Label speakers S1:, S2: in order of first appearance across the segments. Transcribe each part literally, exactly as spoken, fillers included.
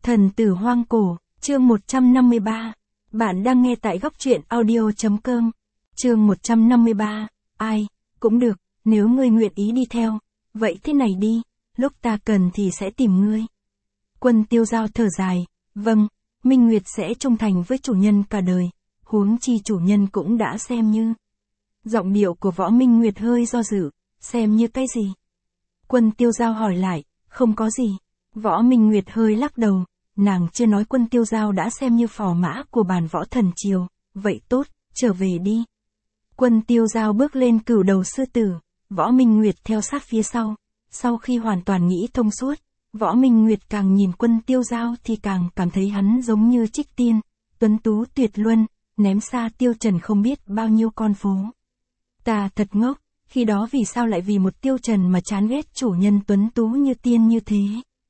S1: Thần tử hoang cổ, chương một trăm năm mươi ba. Bạn đang nghe tại góc truyện audio.com. Chương một trăm năm mươi ba. Ai, cũng được, nếu ngươi nguyện ý đi theo. Vậy thế này đi, lúc ta cần thì sẽ tìm ngươi. Quân Tiêu Dao thở dài, vâng, Minh Nguyệt sẽ trung thành với chủ nhân cả đời, huống chi chủ nhân cũng đã xem như. Giọng điệu của Võ Minh Nguyệt hơi do dự, xem như cái gì? Quân Tiêu Dao hỏi lại, không có gì. Võ Minh Nguyệt hơi lắc đầu, nàng chưa nói Quân Tiêu Dao đã xem như phò mã của bàn võ thần triều, vậy tốt, trở về đi. Quân Tiêu Dao bước lên cửu đầu sư tử, Võ Minh Nguyệt theo sát phía sau. Sau khi hoàn toàn nghĩ thông suốt, Võ Minh Nguyệt càng nhìn Quân Tiêu Dao thì càng cảm thấy hắn giống như trích tiên, tuấn tú tuyệt luân, ném xa Tiêu Trần không biết bao nhiêu con phố. Ta thật ngốc, khi đó vì sao lại vì một Tiêu Trần mà chán ghét chủ nhân tuấn tú như tiên như thế.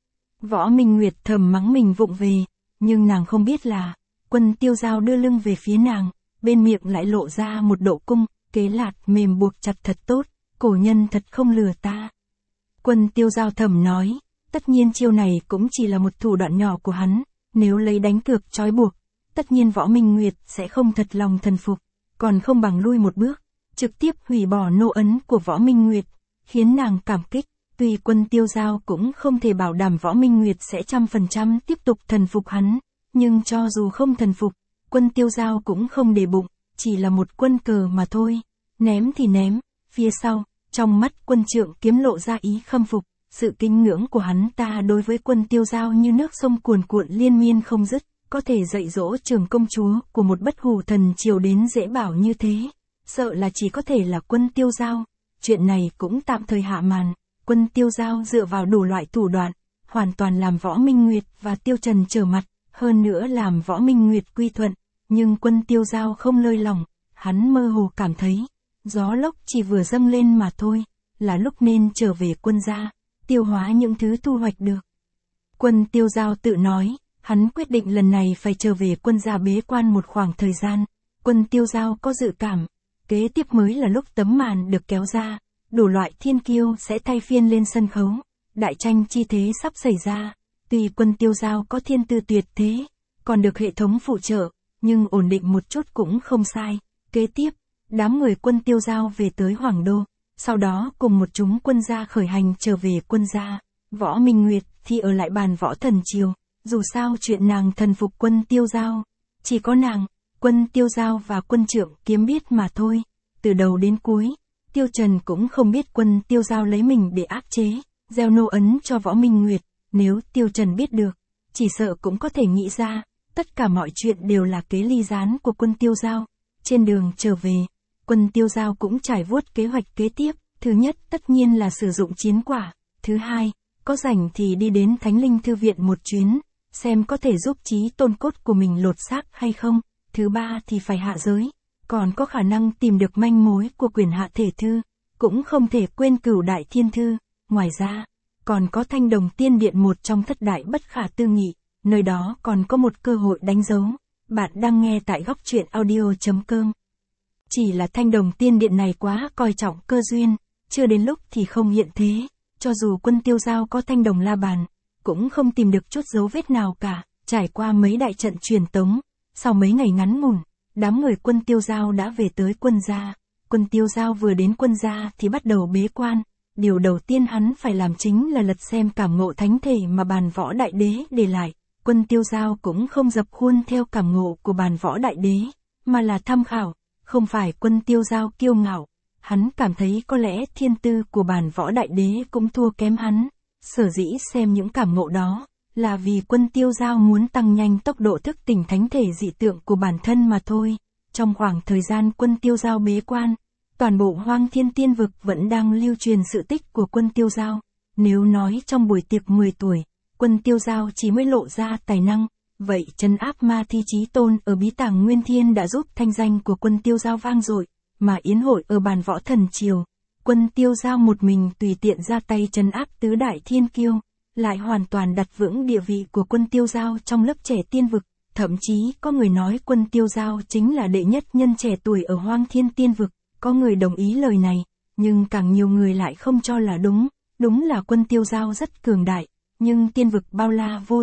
S1: Võ Minh Nguyệt thầm mắng mình vụng về, nhưng nàng không biết là, Quân Tiêu Dao đưa lưng về phía nàng, bên miệng lại lộ ra một độ cung, kế lạt mềm buộc chặt thật tốt, cổ nhân thật không lừa ta. Quân Tiêu Dao thầm nói, tất nhiên chiêu này cũng chỉ là một thủ đoạn nhỏ của hắn, nếu lấy đánh cược trói buộc, tất nhiên Võ Minh Nguyệt sẽ không thật lòng thần phục, còn không bằng lui một bước, trực tiếp hủy bỏ nô ấn của Võ Minh Nguyệt, khiến nàng cảm kích. Tuy Quân Tiêu Dao cũng không thể bảo đảm Võ Minh Nguyệt sẽ trăm phần trăm tiếp tục thần phục hắn, nhưng cho dù không thần phục, Quân Tiêu Dao cũng không để bụng, chỉ là một quân cờ mà thôi, ném thì ném, phía sau, trong mắt Quân Trượng Kiếm lộ ra ý khâm phục, sự kính ngưỡng của hắn ta đối với Quân Tiêu Dao như nước sông cuồn cuộn liên miên không dứt, có thể dạy dỗ Trường công chúa của một bất hủ thần triều đến dễ bảo như thế, sợ là chỉ có thể là Quân Tiêu Dao, chuyện này cũng tạm thời hạ màn. Quân Tiêu Dao dựa vào đủ loại thủ đoạn, hoàn toàn làm Võ Minh Nguyệt và Tiêu Trần trở mặt, hơn nữa làm Võ Minh Nguyệt quy thuận, nhưng Quân Tiêu Dao không lơi lỏng, hắn mơ hồ cảm thấy, gió lốc chỉ vừa dâng lên mà thôi, là lúc nên trở về quân gia, tiêu hóa những thứ thu hoạch được. Quân Tiêu Dao tự nói, hắn quyết định lần này phải trở về quân gia bế quan một khoảng thời gian, Quân Tiêu Dao có dự cảm, kế tiếp mới là lúc tấm màn được kéo ra. Đủ loại thiên kiêu sẽ thay phiên lên sân khấu, đại tranh chi thế sắp xảy ra, tuy Quân Tiêu Dao có thiên tư tuyệt thế, còn được hệ thống phụ trợ, nhưng ổn định một chút cũng không sai. Kế tiếp, đám người Quân Tiêu Dao về tới Hoàng Đô, sau đó cùng một chúng quân gia khởi hành trở về quân gia, Võ Minh Nguyệt thì ở lại bàn võ thần triều, dù sao chuyện nàng thần phục Quân Tiêu Dao, chỉ có nàng, Quân Tiêu Dao và Quân Trượng Kiếm biết mà thôi, từ đầu đến cuối. Tiêu Trần cũng không biết Quân Tiêu Dao lấy mình để áp chế, gieo nô ấn cho Võ Minh Nguyệt, nếu Tiêu Trần biết được, chỉ sợ cũng có thể nghĩ ra, tất cả mọi chuyện đều là kế ly gián của Quân Tiêu Dao. Trên đường trở về, Quân Tiêu Dao cũng trải vuốt kế hoạch kế tiếp, thứ nhất tất nhiên là sử dụng chiến quả, thứ hai, có rảnh thì đi đến Thánh Linh Thư Viện một chuyến, xem có thể giúp chí tôn cốt của mình lột xác hay không, thứ ba thì phải hạ giới. Còn có khả năng tìm được manh mối của quyền hạ thể thư, cũng không thể quên Cửu Đại Thiên Thư, ngoài ra, còn có Thanh Đồng Tiên Điện một trong thất đại bất khả tư nghị, nơi đó còn có một cơ hội đánh dấu. Bạn đang nghe tại góc truyện audio.com. Chỉ là Thanh Đồng Tiên Điện này quá coi trọng cơ duyên, chưa đến lúc thì không hiện thế, cho dù Quân Tiêu Dao có Thanh Đồng La Bàn, cũng không tìm được chút dấu vết nào cả, trải qua mấy đại trận truyền tống, sau mấy ngày ngắn ngủn. Đám người Quân Tiêu Dao đã về tới quân gia, Quân Tiêu Dao vừa đến quân gia thì bắt đầu bế quan, điều đầu tiên hắn phải làm chính là lật xem cảm ngộ thánh thể mà bàn võ đại đế để lại, Quân Tiêu Dao cũng không dập khuôn theo cảm ngộ của bàn võ đại đế, mà là tham khảo, không phải Quân Tiêu Dao kiêu ngạo, hắn cảm thấy có lẽ thiên tư của bàn võ đại đế cũng thua kém hắn, sở dĩ xem những cảm ngộ đó. Là vì Quân Tiêu Dao muốn tăng nhanh tốc độ thức tỉnh thánh thể dị tượng của bản thân mà thôi. Trong khoảng thời gian Quân Tiêu Dao bế quan, toàn bộ Hoang Thiên Tiên Vực vẫn đang lưu truyền sự tích của Quân Tiêu Dao. Nếu nói trong buổi tiệc mười tuổi, Quân Tiêu Dao chỉ mới lộ ra tài năng, vậy trấn áp ma thi chí tôn ở bí tàng Nguyên Thiên đã giúp thanh danh của Quân Tiêu Dao vang dội, mà yến hội ở bàn võ thần triều, Quân Tiêu Dao một mình tùy tiện ra tay trấn áp tứ đại thiên kiêu. Lại hoàn toàn đặt vững địa vị của Quân Tiêu Dao trong lớp trẻ tiên vực, thậm chí có người nói Quân Tiêu Dao chính là đệ nhất nhân trẻ tuổi ở Hoang Thiên Tiên Vực, có người đồng ý lời này, nhưng càng nhiều người lại không cho là đúng, đúng là Quân Tiêu Dao rất cường đại, nhưng tiên vực bao la vô tận,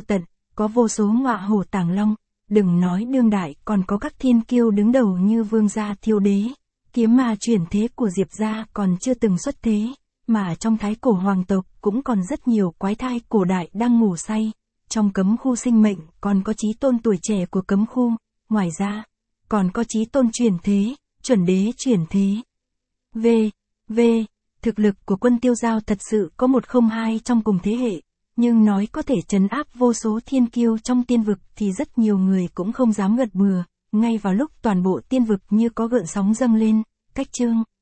S1: có vô số ngọa hổ tàng long, đừng nói đương đại còn có các thiên kiêu đứng đầu như Vương gia Thiêu Đế, kiếm ma chuyển thế của Diệp gia còn chưa từng xuất thế, mà trong thái cổ hoàng tộc cũng còn rất nhiều quái thai cổ đại đang ngủ say, trong cấm khu sinh mệnh còn có chí tôn tuổi trẻ của cấm khu, ngoài ra, còn có chí tôn chuyển thế, chuẩn đế chuyển thế. V. V. Thực lực của quân Tiêu Giao thật sự có một không hai trong cùng thế hệ, nhưng nói có thể trấn áp vô số thiên kiêu trong tiên vực thì rất nhiều người cũng không dám gật bừa, ngay vào lúc toàn bộ tiên vực như có gợn sóng dâng lên, cách chương